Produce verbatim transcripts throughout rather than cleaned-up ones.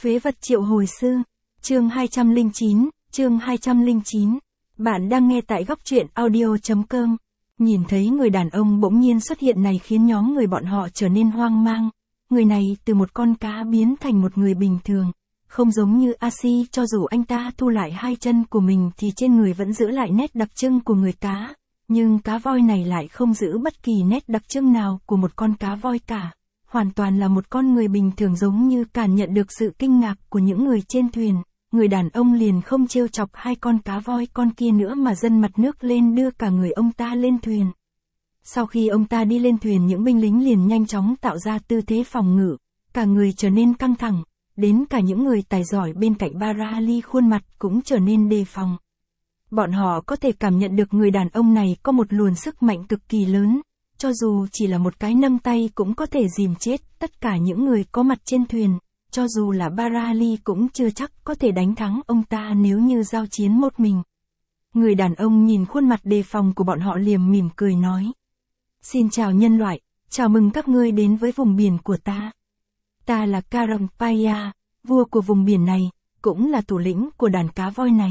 Phế vật triệu hồi sư. Chương hai trăm lẻ chín, chương hai trăm lẻ chín. Bạn đang nghe tại góc truyện audio chấm com. Nhìn thấy người đàn ông bỗng nhiên xuất hiện này khiến nhóm người bọn họ trở nên hoang mang. Người này từ một con cá biến thành một người bình thường. Không giống như A-si, cho dù anh ta thu lại hai chân của mình thì trên người vẫn giữ lại nét đặc trưng của người cá. Nhưng cá voi này lại không giữ bất kỳ nét đặc trưng nào của một con cá voi cả. Hoàn toàn là một con người bình thường, giống như cảm nhận được sự kinh ngạc của những người trên thuyền. Người đàn ông liền không trêu chọc hai con cá voi con kia nữa mà dâng mặt nước lên đưa cả người ông ta lên thuyền. Sau khi ông ta đi lên thuyền, những binh lính liền nhanh chóng tạo ra tư thế phòng ngự. Cả người trở nên căng thẳng. Đến cả những người tài giỏi bên cạnh Barali khuôn mặt cũng trở nên đề phòng. Bọn họ có thể cảm nhận được người đàn ông này có một luồng sức mạnh cực kỳ lớn. Cho dù chỉ là một cái nâng tay cũng có thể dìm chết tất cả những người có mặt trên thuyền. Cho dù là Barali cũng chưa chắc có thể đánh thắng ông ta nếu như giao chiến một mình. Người đàn ông nhìn khuôn mặt đề phòng của bọn họ liềm mỉm cười nói. Xin chào nhân loại, chào mừng các ngươi đến với vùng biển của ta. Ta là Karampaya, vua của vùng biển này, cũng là thủ lĩnh của đàn cá voi này.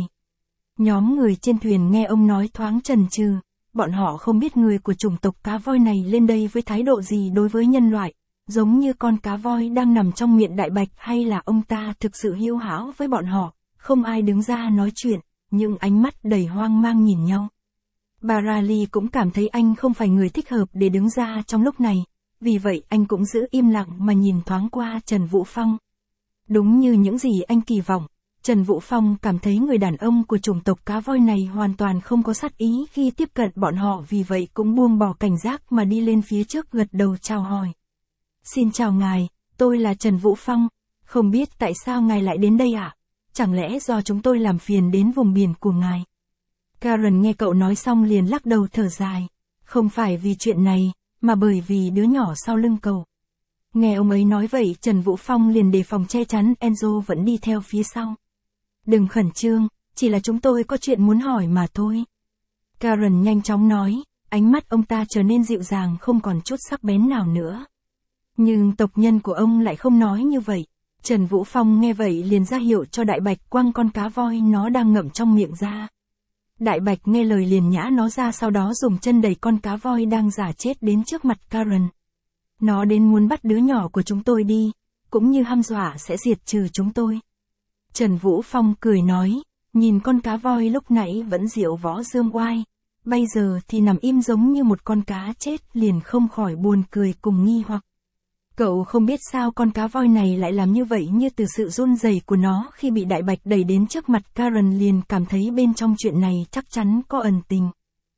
Nhóm người trên thuyền nghe ông nói thoáng chần chừ, bọn họ không biết người của chủng tộc cá voi này lên đây với thái độ gì đối với nhân loại, giống như con cá voi đang nằm trong miệng đại bạch hay là ông ta thực sự hiếu hảo với bọn họ. Không ai đứng ra nói chuyện, nhưng ánh mắt đầy hoang mang nhìn nhau. Barali cũng cảm thấy anh không phải người thích hợp để đứng ra trong lúc này, vì vậy anh cũng giữ im lặng mà nhìn thoáng qua Trần Vũ Phong. Đúng như những gì anh kỳ vọng, Trần Vũ Phong cảm thấy người đàn ông của chủng tộc cá voi này hoàn toàn không có sát ý khi tiếp cận bọn họ, vì vậy cũng buông bỏ cảnh giác mà đi lên phía trước gật đầu chào hỏi. Xin chào ngài, tôi là Trần Vũ Phong, không biết tại sao ngài lại đến đây ạ? À? Chẳng lẽ do chúng tôi làm phiền đến vùng biển của ngài? Karen nghe cậu nói xong liền lắc đầu thở dài, không phải vì chuyện này, mà bởi vì đứa nhỏ sau lưng cậu. Nghe ông ấy nói vậy, Trần Vũ Phong liền đề phòng che chắn, Enzo vẫn đi theo phía sau. Đừng khẩn trương, chỉ là chúng tôi có chuyện muốn hỏi mà thôi. Karen nhanh chóng nói, ánh mắt ông ta trở nên dịu dàng không còn chút sắc bén nào nữa. Nhưng tộc nhân của ông lại không nói như vậy. Trần Vũ Phong nghe vậy liền ra hiệu cho Đại Bạch quăng con cá voi nó đang ngậm trong miệng ra. Đại Bạch nghe lời liền nhả nó ra, sau đó dùng chân đẩy con cá voi đang giả chết đến trước mặt Karen. Nó đến muốn bắt đứa nhỏ của chúng tôi đi, cũng như hăm dọa sẽ diệt trừ chúng tôi. Trần Vũ Phong cười nói, nhìn con cá voi lúc nãy vẫn diệu võ dương oai, bây giờ thì nằm im giống như một con cá chết, liền không khỏi buồn cười cùng nghi hoặc. Cậu không biết sao con cá voi này lại làm như vậy, như từ sự run rẩy của nó khi bị Đại Bạch đẩy đến trước mặt Karen liền cảm thấy bên trong chuyện này chắc chắn có ẩn tình.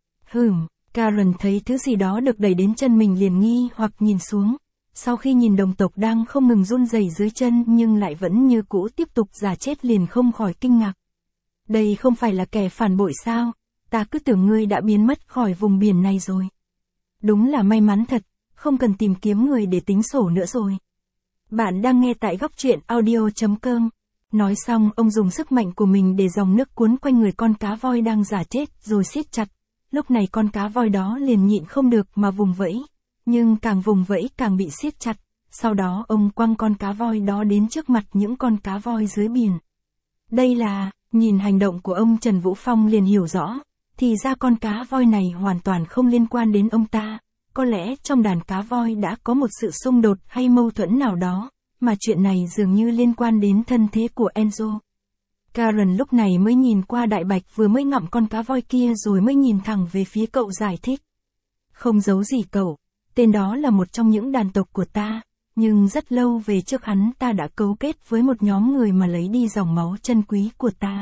Hừm, Karen thấy thứ gì đó được đẩy đến chân mình liền nghi hoặc nhìn xuống. Sau khi nhìn đồng tộc đang không ngừng run rẩy dưới chân nhưng lại vẫn như cũ tiếp tục giả chết liền không khỏi kinh ngạc. Đây không phải là kẻ phản bội sao? Ta cứ tưởng ngươi đã biến mất khỏi vùng biển này rồi. Đúng là may mắn thật, không cần tìm kiếm người để tính sổ nữa rồi. Bạn đang nghe tại góc truyện audio chấm com. Nói xong, ông dùng sức mạnh của mình để dòng nước cuốn quanh người con cá voi đang giả chết rồi siết chặt. Lúc này con cá voi đó liền nhịn không được mà vùng vẫy. Nhưng càng vùng vẫy càng bị siết chặt. Sau đó ông quăng con cá voi đó đến trước mặt những con cá voi dưới biển. Đây là, nhìn hành động của ông, Trần Vũ Phong liền hiểu rõ. Thì ra con cá voi này hoàn toàn không liên quan đến ông ta. Có lẽ trong đàn cá voi đã có một sự xung đột hay mâu thuẫn nào đó, mà chuyện này dường như liên quan đến thân thế của Enzo. Karen lúc này mới nhìn qua Đại Bạch vừa mới ngậm con cá voi kia rồi mới nhìn thẳng về phía cậu giải thích. Không giấu gì cậu, tên đó là một trong những đàn tộc của ta, nhưng rất lâu về trước hắn ta đã cấu kết với một nhóm người mà lấy đi dòng máu chân quý của ta.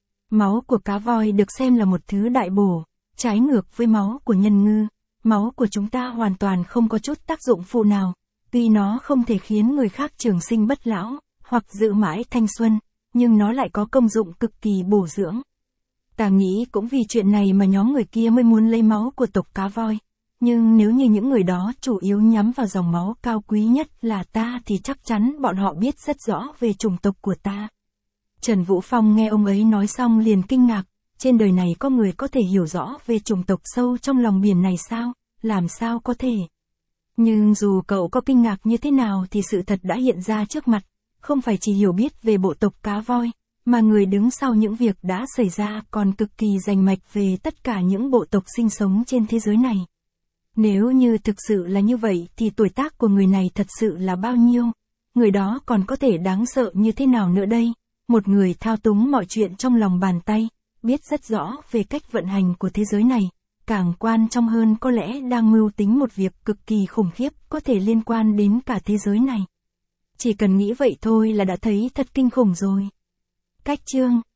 Máu của cá voi được xem là một thứ đại bổ, trái ngược với máu của nhân ngư. Máu của chúng ta hoàn toàn không có chút tác dụng phụ nào, tuy nó không thể khiến người khác trường sinh bất lão, hoặc giữ mãi thanh xuân, nhưng nó lại có công dụng cực kỳ bổ dưỡng. Ta nghĩ cũng vì chuyện này mà nhóm người kia mới muốn lấy máu của tộc cá voi, nhưng nếu như những người đó chủ yếu nhắm vào dòng máu cao quý nhất là ta thì chắc chắn bọn họ biết rất rõ về chủng tộc của ta. Trần Vũ Phong nghe ông ấy nói xong liền kinh ngạc. Trên đời này có người có thể hiểu rõ về chủng tộc sâu trong lòng biển này sao? Làm sao có thể? Nhưng dù cậu có kinh ngạc như thế nào thì sự thật đã hiện ra trước mặt. không phải chỉ hiểu biết về bộ tộc cá voi, mà người đứng sau những việc đã xảy ra còn cực kỳ rành mạch về tất cả những bộ tộc sinh sống trên thế giới này. Nếu như thực sự là như vậy thì tuổi tác của người này thật sự là bao nhiêu? Người đó còn có thể đáng sợ như thế nào nữa đây? Một người thao túng mọi chuyện trong lòng bàn tay, biết rất rõ về cách vận hành của thế giới này, càng quan trọng hơn có lẽ đang mưu tính một việc cực kỳ khủng khiếp có thể liên quan đến cả thế giới này. Chỉ cần nghĩ vậy thôi là đã thấy thật kinh khủng rồi. Cách chương